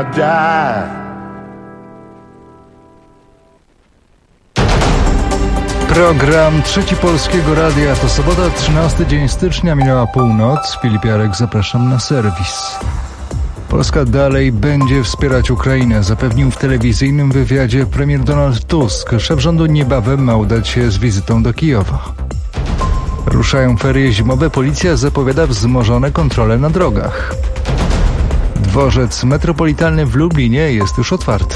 die. Program Trzeci Polskiego Radia to sobota, 13 dzień stycznia, minęła północ. Filip Jarek, zapraszam na serwis. Polska dalej będzie wspierać Ukrainę, zapewnił w telewizyjnym wywiadzie premier Donald Tusk. Szef rządu niebawem ma udać się z wizytą do Kijowa. Ruszają ferie zimowe, policja zapowiada wzmożone kontrole na drogach. Dworzec metropolitalny w Lublinie jest już otwarty.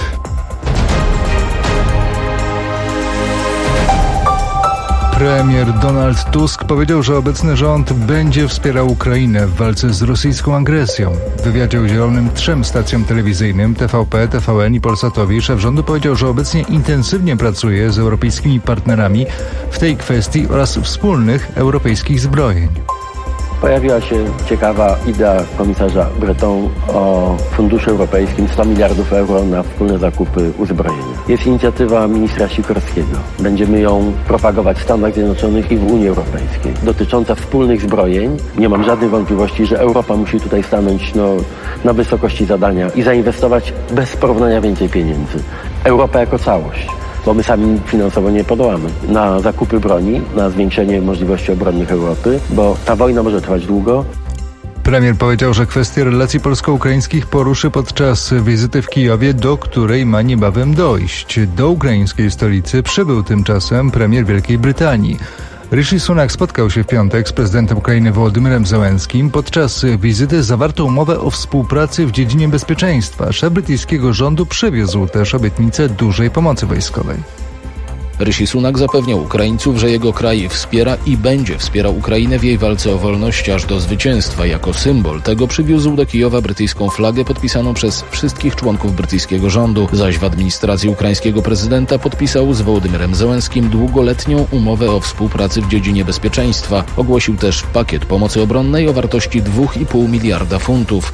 Premier Donald Tusk powiedział, że obecny rząd będzie wspierał Ukrainę w walce z rosyjską agresją. W wywiadzie udzielonym 3 stacjom telewizyjnym TVP, TVN i Polsatowi szef rządu powiedział, że obecnie intensywnie pracuje z europejskimi partnerami w tej kwestii oraz wspólnych europejskich zbrojeń. Pojawiła się ciekawa idea komisarza Breton o funduszu europejskim 100 miliardów euro na wspólne zakupy uzbrojenia. Jest inicjatywa ministra Sikorskiego. Będziemy ją propagować w Stanach Zjednoczonych i w Unii Europejskiej. Dotycząca wspólnych zbrojeń. Nie mam żadnych wątpliwości, że Europa musi tutaj stanąć na wysokości zadania i zainwestować bez porównania więcej pieniędzy. Europa jako całość. Bo my sami finansowo nie podołamy na zakupy broni, na zwiększenie możliwości obronnych Europy, bo ta wojna może trwać długo. Premier powiedział, że kwestię relacji polsko-ukraińskich poruszy podczas wizyty w Kijowie, do której ma niebawem dojść. Do ukraińskiej stolicy przybył tymczasem premier Wielkiej Brytanii. Rishi Sunak spotkał się w piątek z prezydentem Ukrainy Wołodymyrem Zełenskim. Podczas wizyty zawarto umowę o współpracy w dziedzinie bezpieczeństwa. Szef brytyjskiego rządu przywiózł też obietnicę dużej pomocy wojskowej. Rishi Sunak zapewniał Ukraińców, że jego kraj wspiera i będzie wspierał Ukrainę w jej walce o wolność aż do zwycięstwa. Jako symbol tego przywiózł do Kijowa brytyjską flagę podpisaną przez wszystkich członków brytyjskiego rządu, zaś w administracji ukraińskiego prezydenta podpisał z Wołodymyrem Zełenskim długoletnią umowę o współpracy w dziedzinie bezpieczeństwa. Ogłosił też pakiet pomocy obronnej o wartości 2,5 miliarda funtów.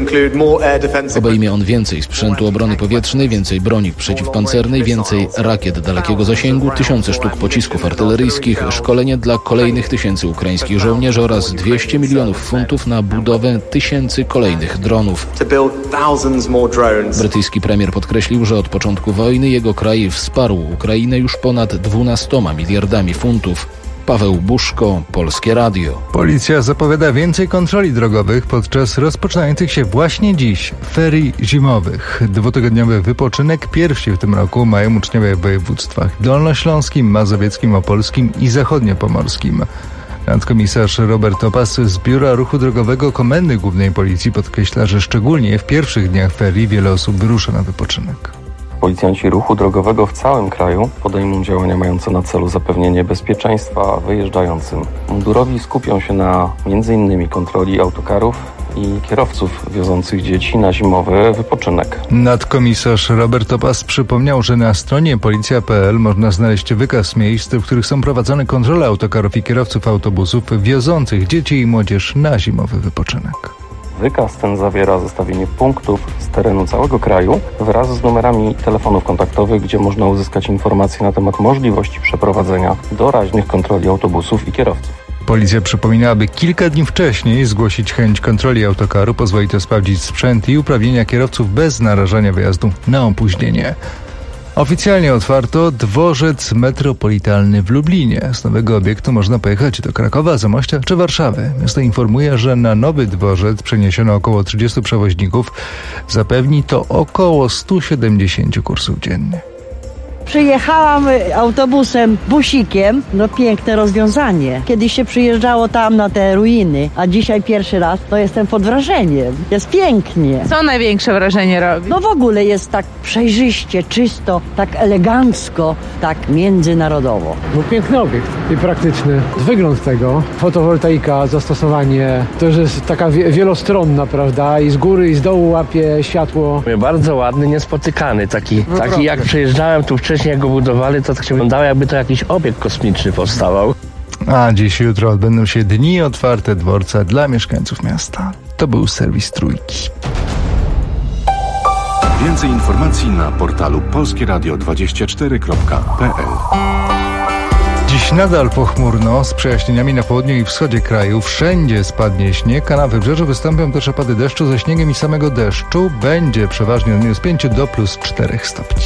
Obejmie on więcej sprzętu obrony powietrznej, więcej broni przeciwpancernej, więcej rakiet dalekiego zasięgu, tysiące sztuk pocisków artyleryjskich, szkolenie dla kolejnych tysięcy ukraińskich żołnierzy oraz 200 milionów funtów na budowę tysięcy kolejnych dronów. Brytyjski premier podkreślił, że od początku wojny jego kraj wsparł Ukrainę już ponad 12 miliardami funtów. Paweł Buszko, Polskie Radio. Policja zapowiada więcej kontroli drogowych podczas rozpoczynających się właśnie dziś ferii zimowych. 2-tygodniowy wypoczynek pierwsi w tym roku mają uczniowie w województwach dolnośląskim, mazowieckim, opolskim i zachodniopomorskim. Nadkomisarz Robert Topas z Biura Ruchu Drogowego Komendy Głównej Policji podkreśla, że szczególnie w pierwszych dniach ferii wiele osób wyrusza na wypoczynek. Policjanci ruchu drogowego w całym kraju podejmą działania mające na celu zapewnienie bezpieczeństwa wyjeżdżającym. Mundurowi skupią się na m.in. kontroli autokarów i kierowców wiozących dzieci na zimowy wypoczynek. Nadkomisarz Robert Topas przypomniał, że na stronie policja.pl można znaleźć wykaz miejsc, w których są prowadzone kontrole autokarów i kierowców autobusów wiozących dzieci i młodzież na zimowy wypoczynek. Wykaz ten zawiera zestawienie punktów z terenu całego kraju wraz z numerami telefonów kontaktowych, gdzie można uzyskać informacje na temat możliwości przeprowadzenia doraźnych kontroli autobusów i kierowców. Policja przypomina, aby kilka dni wcześniej zgłosić chęć kontroli autokaru. Pozwoli to sprawdzić sprzęt i uprawnienia kierowców bez narażania wyjazdu na opóźnienie. Oficjalnie otwarto dworzec metropolitalny w Lublinie. Z nowego obiektu można pojechać do Krakowa, Zamościa czy Warszawy. Miasto informuje, że na nowy dworzec przeniesiono około 30 przewoźników. Zapewni to około 170 kursów dziennie. Przyjechałam autobusem, busikiem. No piękne rozwiązanie. Kiedyś się przyjeżdżało tam na te ruiny, a dzisiaj pierwszy raz, to jestem pod wrażeniem. Jest pięknie. Co największe wrażenie robi? No w ogóle jest tak przejrzyście, czysto, tak elegancko, tak międzynarodowo. No piękny obiekt i praktyczny. Wygląd tego, fotowoltaika, zastosowanie, to już jest taka wielostronna, prawda? I z góry, i z dołu łapie światło. Bardzo ładny, niespotykany. Taki jak przejeżdżałem tu wcześniej, jak go budowali, to tak się wyglądało, jakby to jakiś obiekt kosmiczny powstawał. A dziś, jutro odbędą się dni otwarte dworca dla mieszkańców miasta. To był serwis Trójki. Więcej informacji na portalu polskieradio24.pl. Dziś Dziś nadal pochmurno, z przejaśnieniami na południu i wschodzie kraju. Wszędzie spadnie śnieg, a na wybrzeżu wystąpią też opady deszczu ze śniegiem i samego deszczu. Będzie przeważnie od -5 do +4 stopni.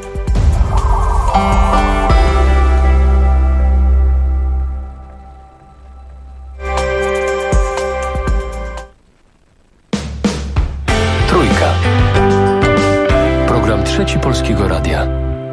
Trójka. Program Trzeci Polskiego Radia.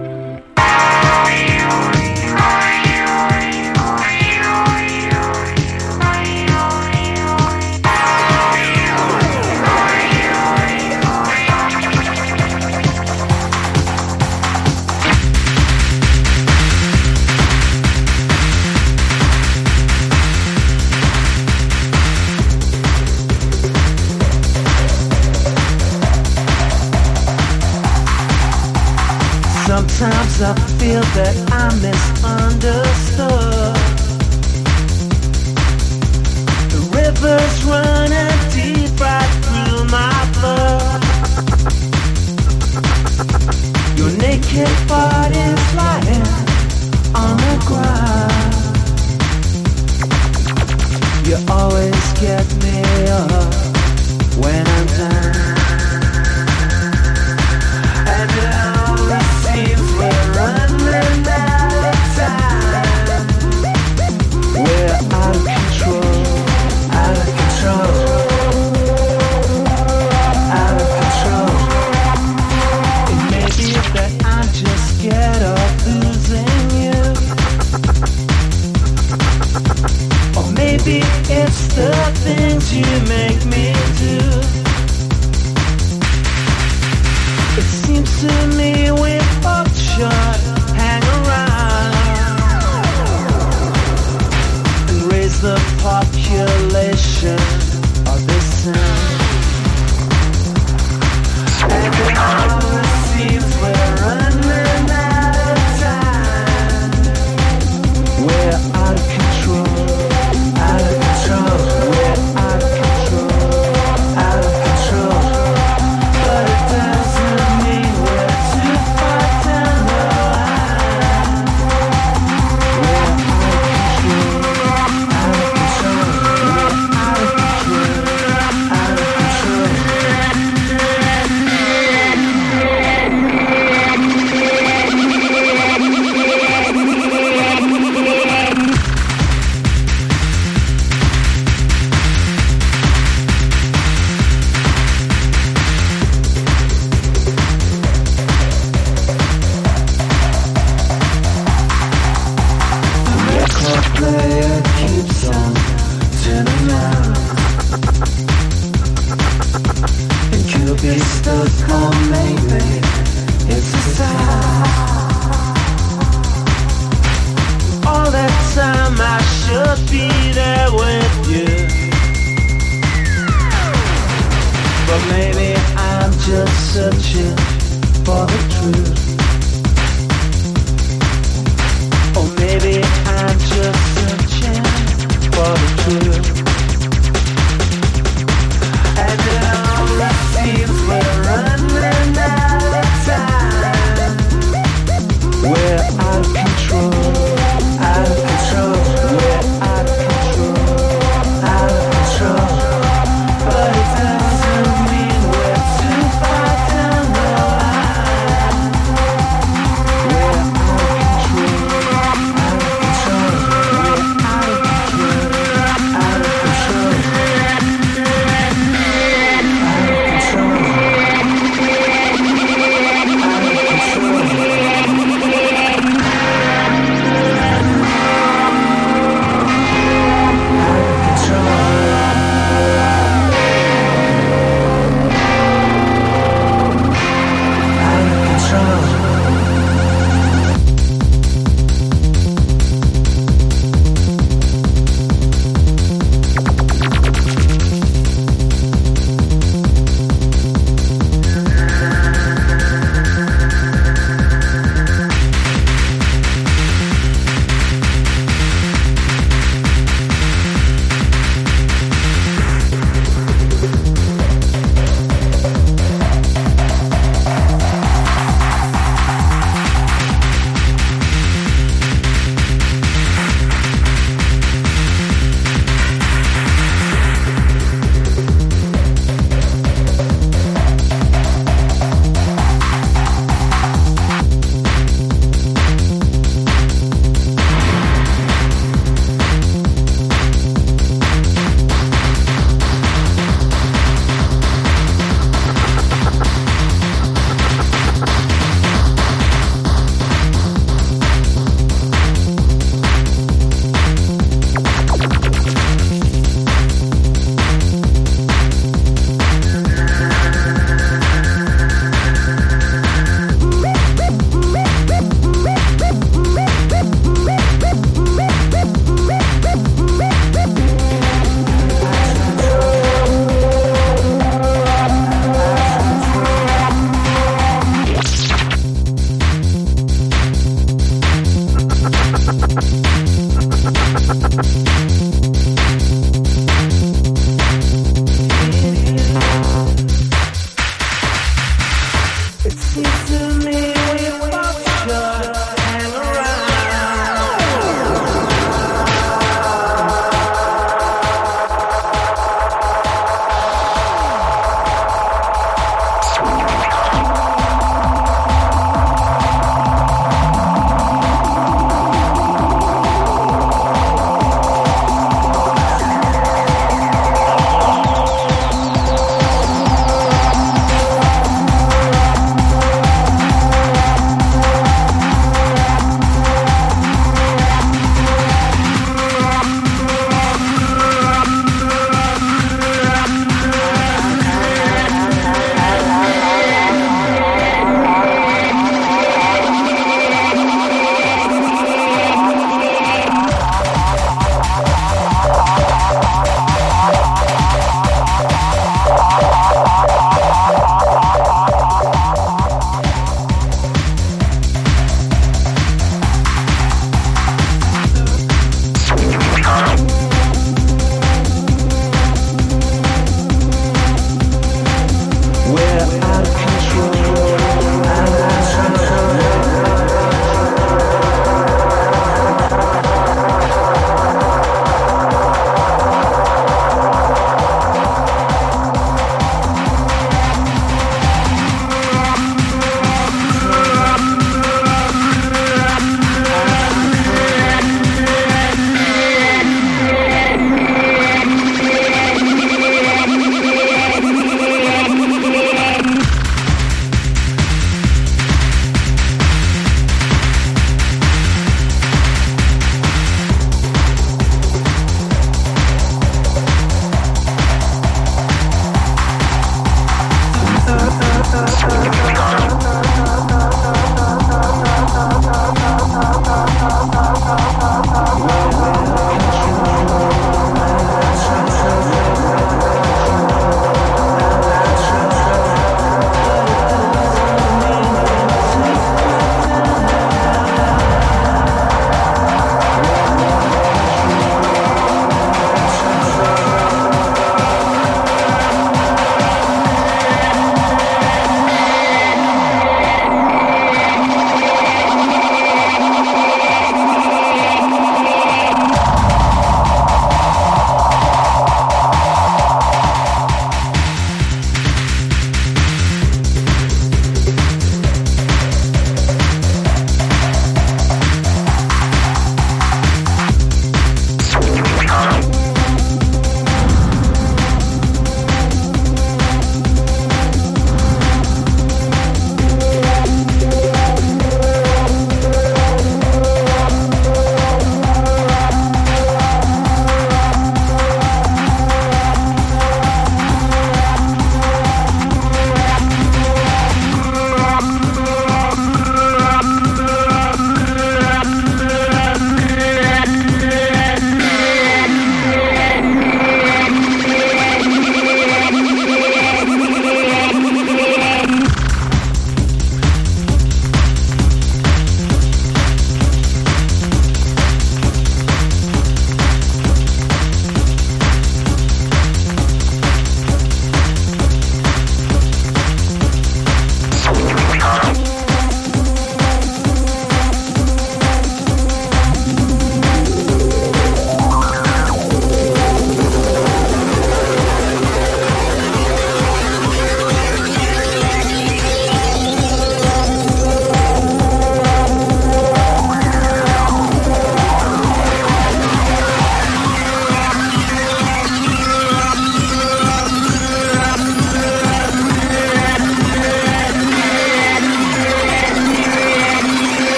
Sometimes I feel that I'm misunderstood. The river's running deep right through my blood. Your naked body's lying on the ground. You always get me up when I'm down. And we're running out of time. We're out of control, out of control, out of control. It may be that I'm just scared of losing you, or maybe it's the things you make me do. It seems to me we both should hang around and raise the population of this town. And it always seems we're running out of time. We're out of control, out of control. We're out of control, out of control. But it doesn't mean we're too far down the line. We're out of control, out of control. We're out of control, out of player keeps on turning round. It could be stuck or maybe it's a sign. All that time I should be there with you, but maybe I'm just searching for the truth. Or maybe I'm just searching for the truth. And it always seems we're running out of time. We're out of control, out of control. We're out of control, out of control. But it doesn't mean we're too far down the line.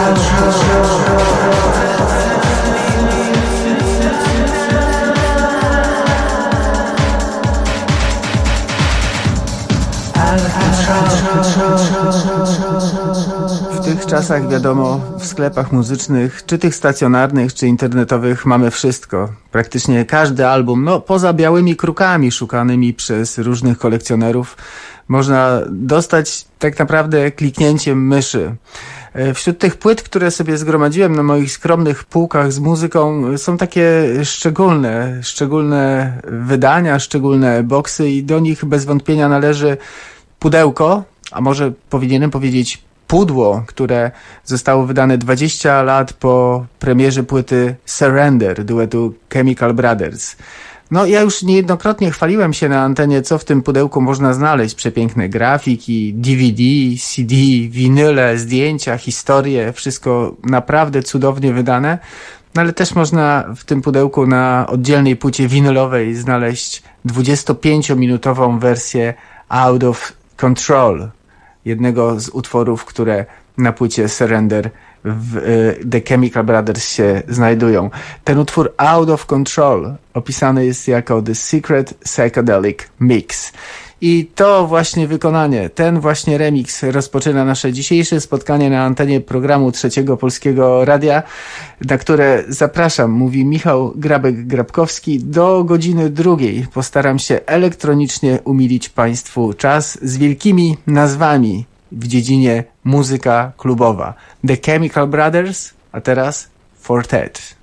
W tych czasach, wiadomo, w sklepach muzycznych, czy tych stacjonarnych, czy internetowych, mamy wszystko. Praktycznie każdy album, no poza białymi krukami szukanymi przez różnych kolekcjonerów, można dostać tak naprawdę kliknięciem myszy. Wśród tych płyt, które sobie zgromadziłem na moich skromnych półkach z muzyką, są takie szczególne wydania, szczególne boksy i do nich bez wątpienia należy pudełko, a może powinienem powiedzieć pudło, które zostało wydane 20 lat po premierze płyty Surrender duetu Chemical Brothers. No ja już niejednokrotnie chwaliłem się na antenie, co w tym pudełku można znaleźć. Przepiękne grafiki, DVD, CD, winyle, zdjęcia, historie, wszystko naprawdę cudownie wydane. No ale też można w tym pudełku na oddzielnej płycie winylowej znaleźć 25-minutową wersję Out of Control, jednego z utworów, które na płycie Surrender w The Chemical Brothers się znajdują. Ten utwór Out of Control opisany jest jako The Secret Psychedelic Mix. I to właśnie wykonanie, ten właśnie remix rozpoczyna nasze dzisiejsze spotkanie na antenie programu Trzeciego Polskiego Radia, na które zapraszam, mówi Michał Grabek-Grabkowski. Do godziny 2 postaram się elektronicznie umilić Państwu czas z wielkimi nazwami w dziedzinie muzyka klubowa. The Chemical Brothers, a teraz Fortet.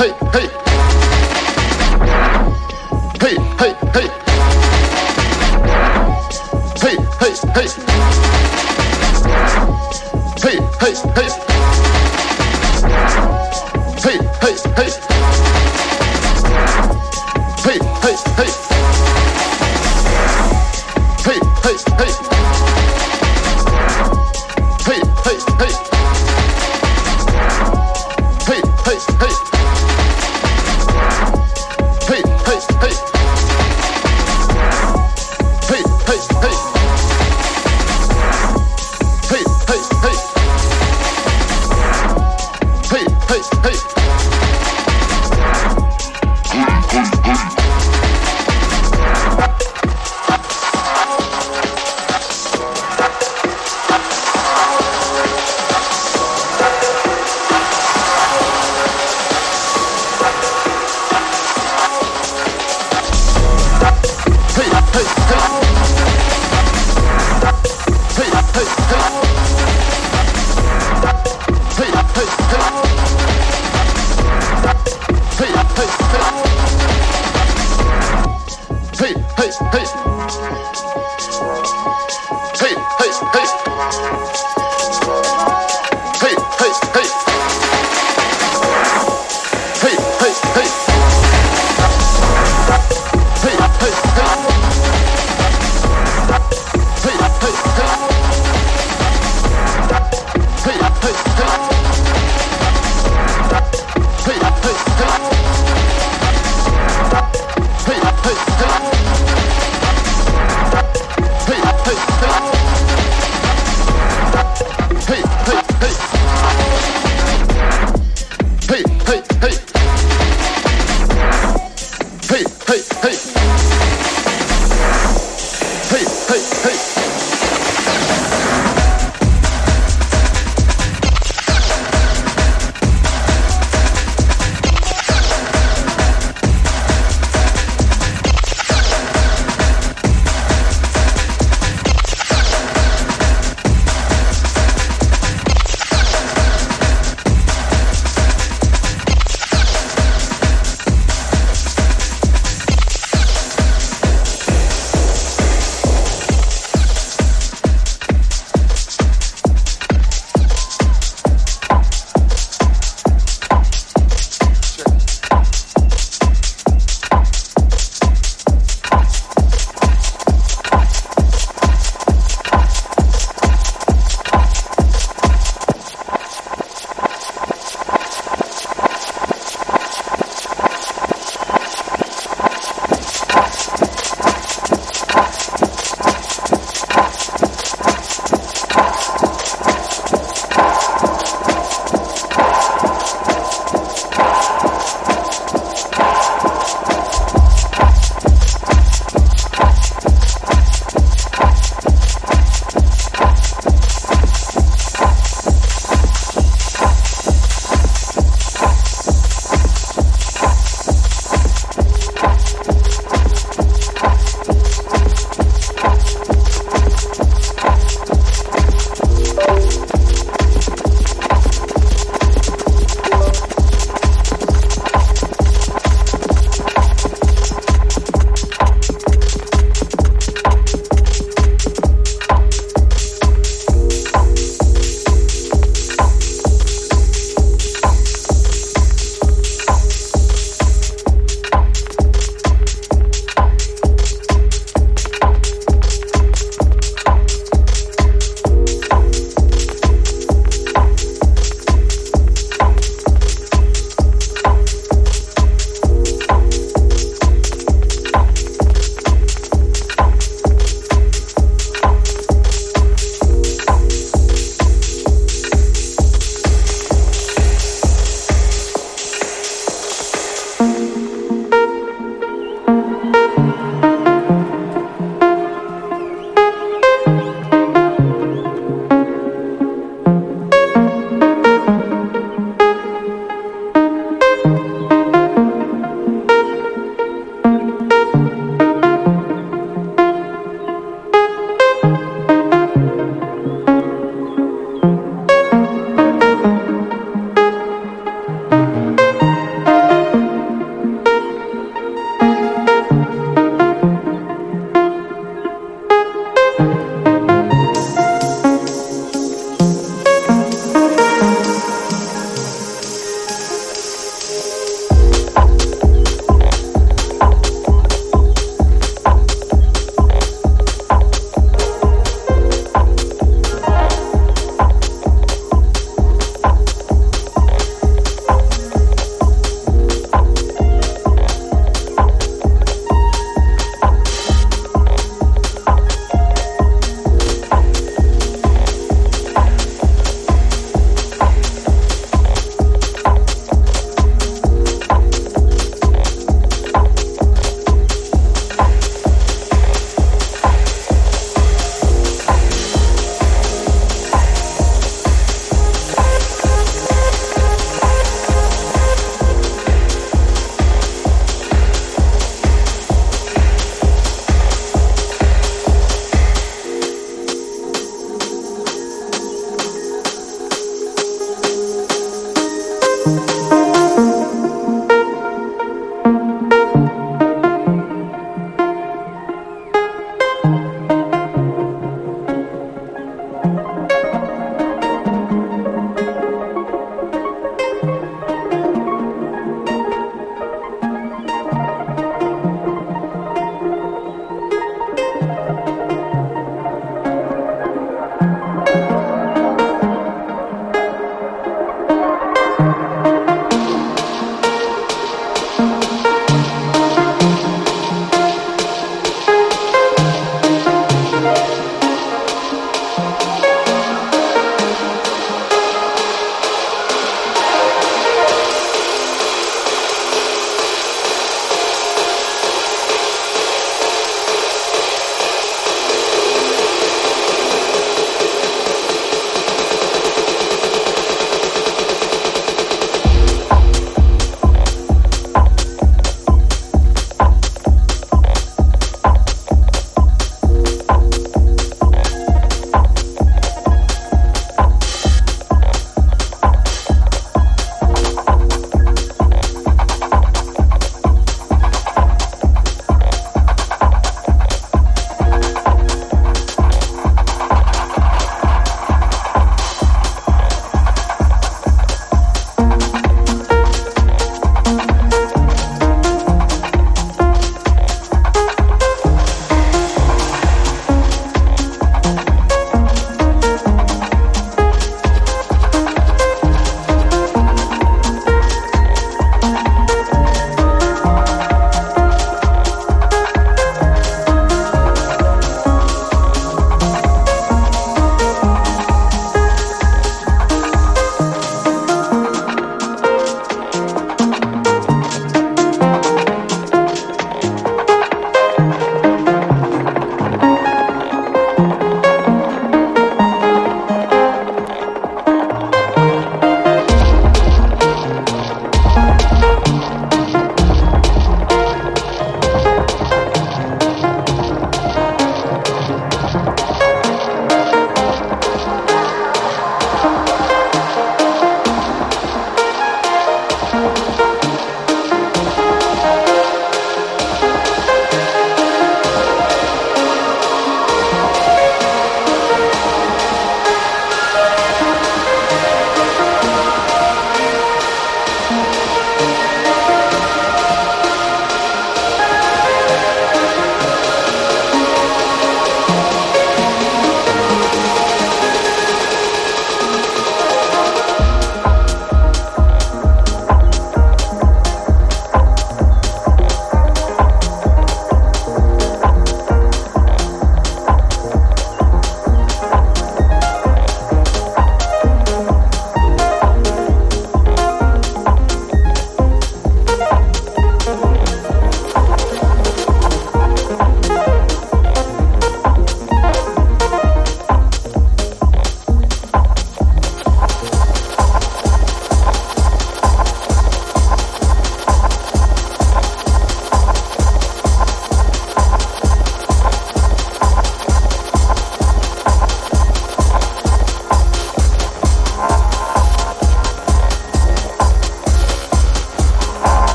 hey, hey. Hey, hey, hey. Hey, hey, hey. Hey, hey, hey. Hey, hey, hey. Hey, hey, hey. Hey, hey, hey. Hey, hey, hey. Hey, hey, hey. Hey, hey, hey. Hey, hey, hey. Hey, hey, hey. Hey, hey, hey.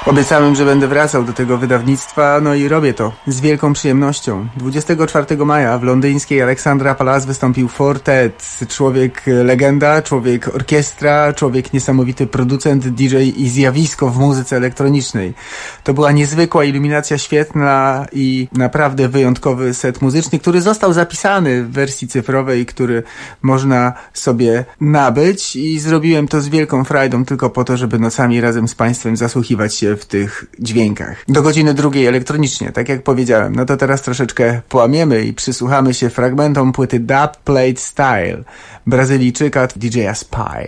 Obiecałem, że będę wracał do tego wydawnictwa, no i robię to z wielką przyjemnością. 24 maja w londyńskiej Alexandra Palace wystąpił Fortet, człowiek legenda, człowiek orkiestra, człowiek niesamowity producent, DJ i zjawisko w muzyce elektronicznej. To była niezwykła iluminacja, świetna i naprawdę wyjątkowy set muzyczny, który został zapisany w wersji cyfrowej, który można sobie nabyć i zrobiłem to z wielką frajdą tylko po to, żeby nocami razem z Państwem zasłuchiwać się w tych dźwiękach. Do godziny 2 elektronicznie, tak jak powiedziałem. No to teraz troszeczkę połamiemy i przysłuchamy się fragmentom płyty Dub Plate Style Brazylijczyka DJ-a Spy.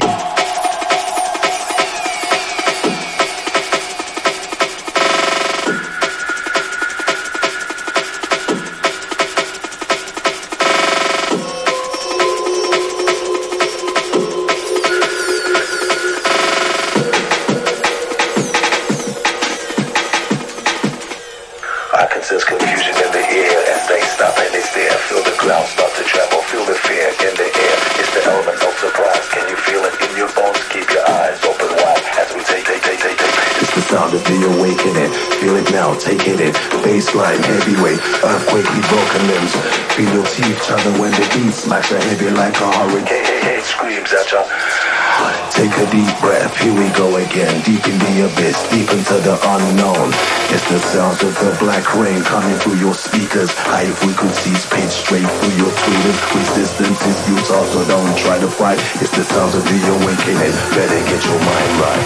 Sense confusion in the air as they stop and they stare. Feel the ground start to tremble, feel the fear in the air. It's the element of surprise. Can you feel it in your bones? Keep your eyes open wide as we take. It's the sound of the awakening. Feel it now, take it in. Bassline, heavyweight, earthquakely broken limbs. Feel your teeth chatter when the beat smacks your heavy like a hurricane. Hey, screams at ya. Take a deep breath, here we go again. Deep in the abyss, deep into the unknown. It's the sounds of the black rain coming through your speakers. High frequencies pitch straight through your tweeters. Resistance is futile, so don't try to fight. It's the sounds of the awakening. Better get your mind right.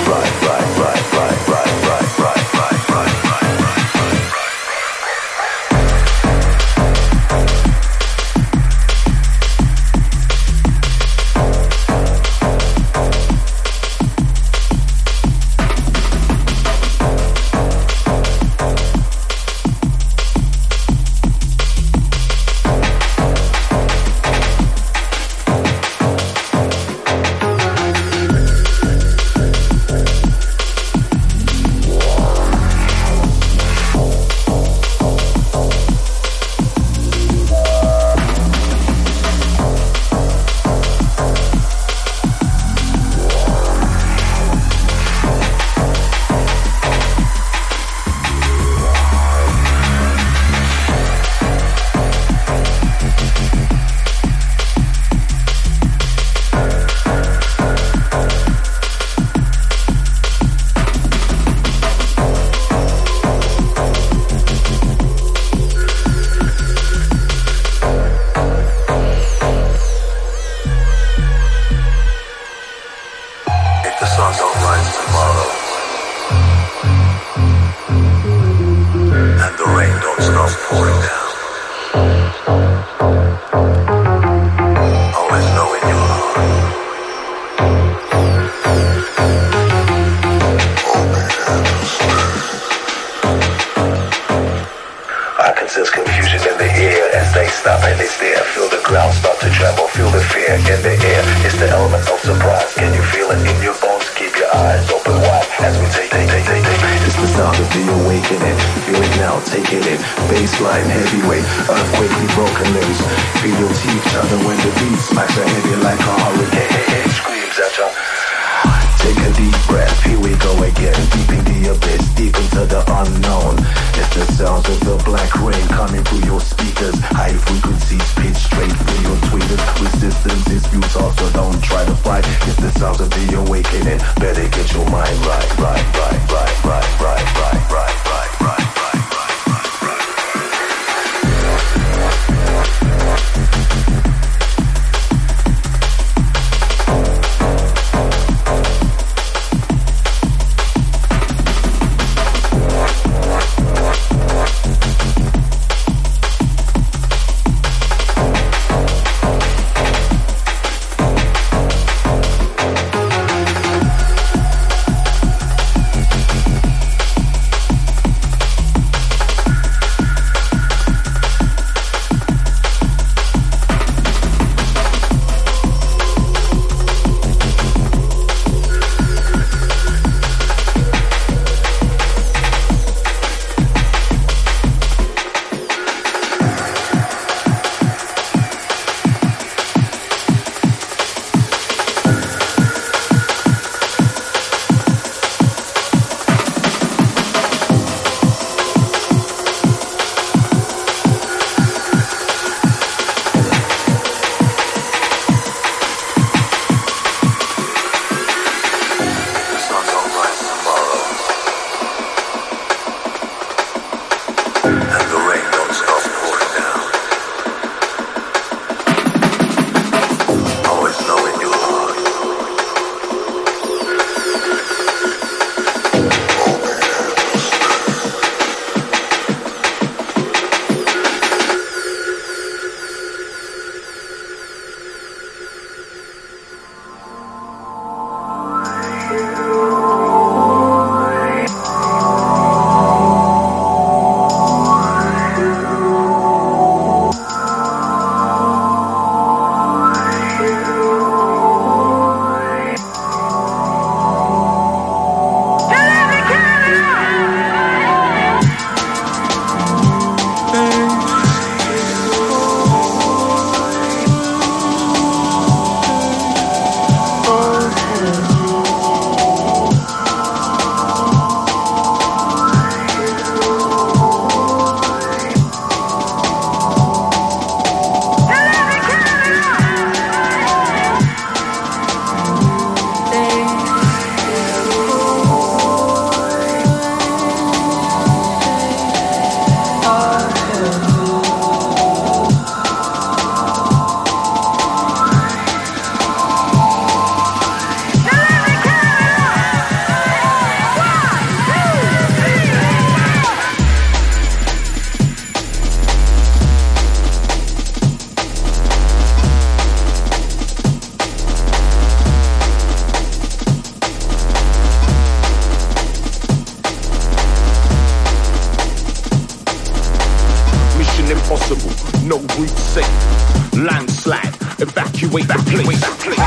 impossible, no route safe. Landslide, evacuate that place.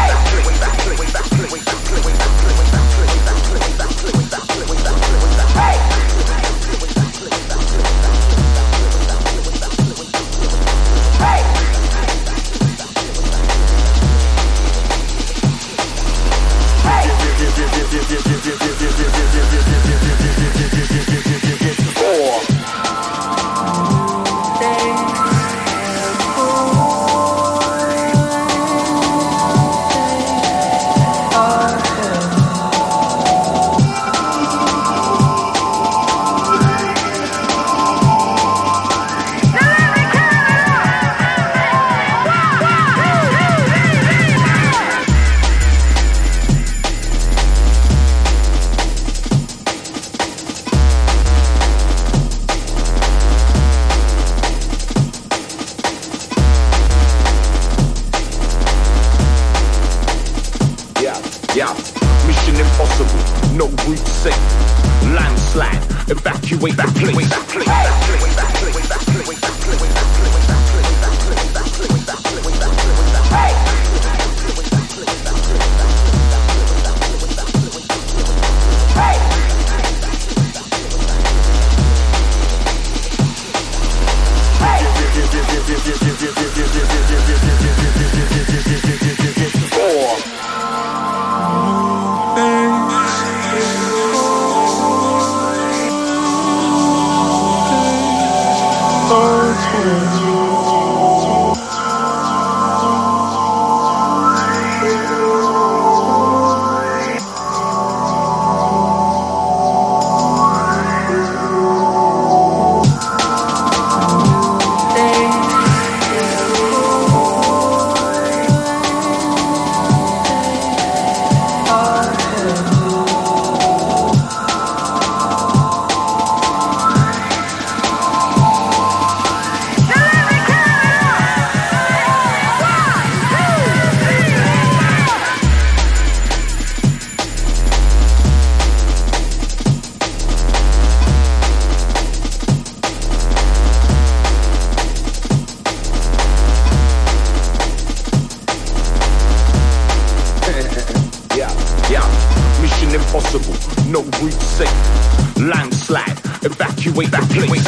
Yeah, mission impossible, no route safe. Landslide, evacuate that place. Impossible, no route safe. Landslide, evacuate that place.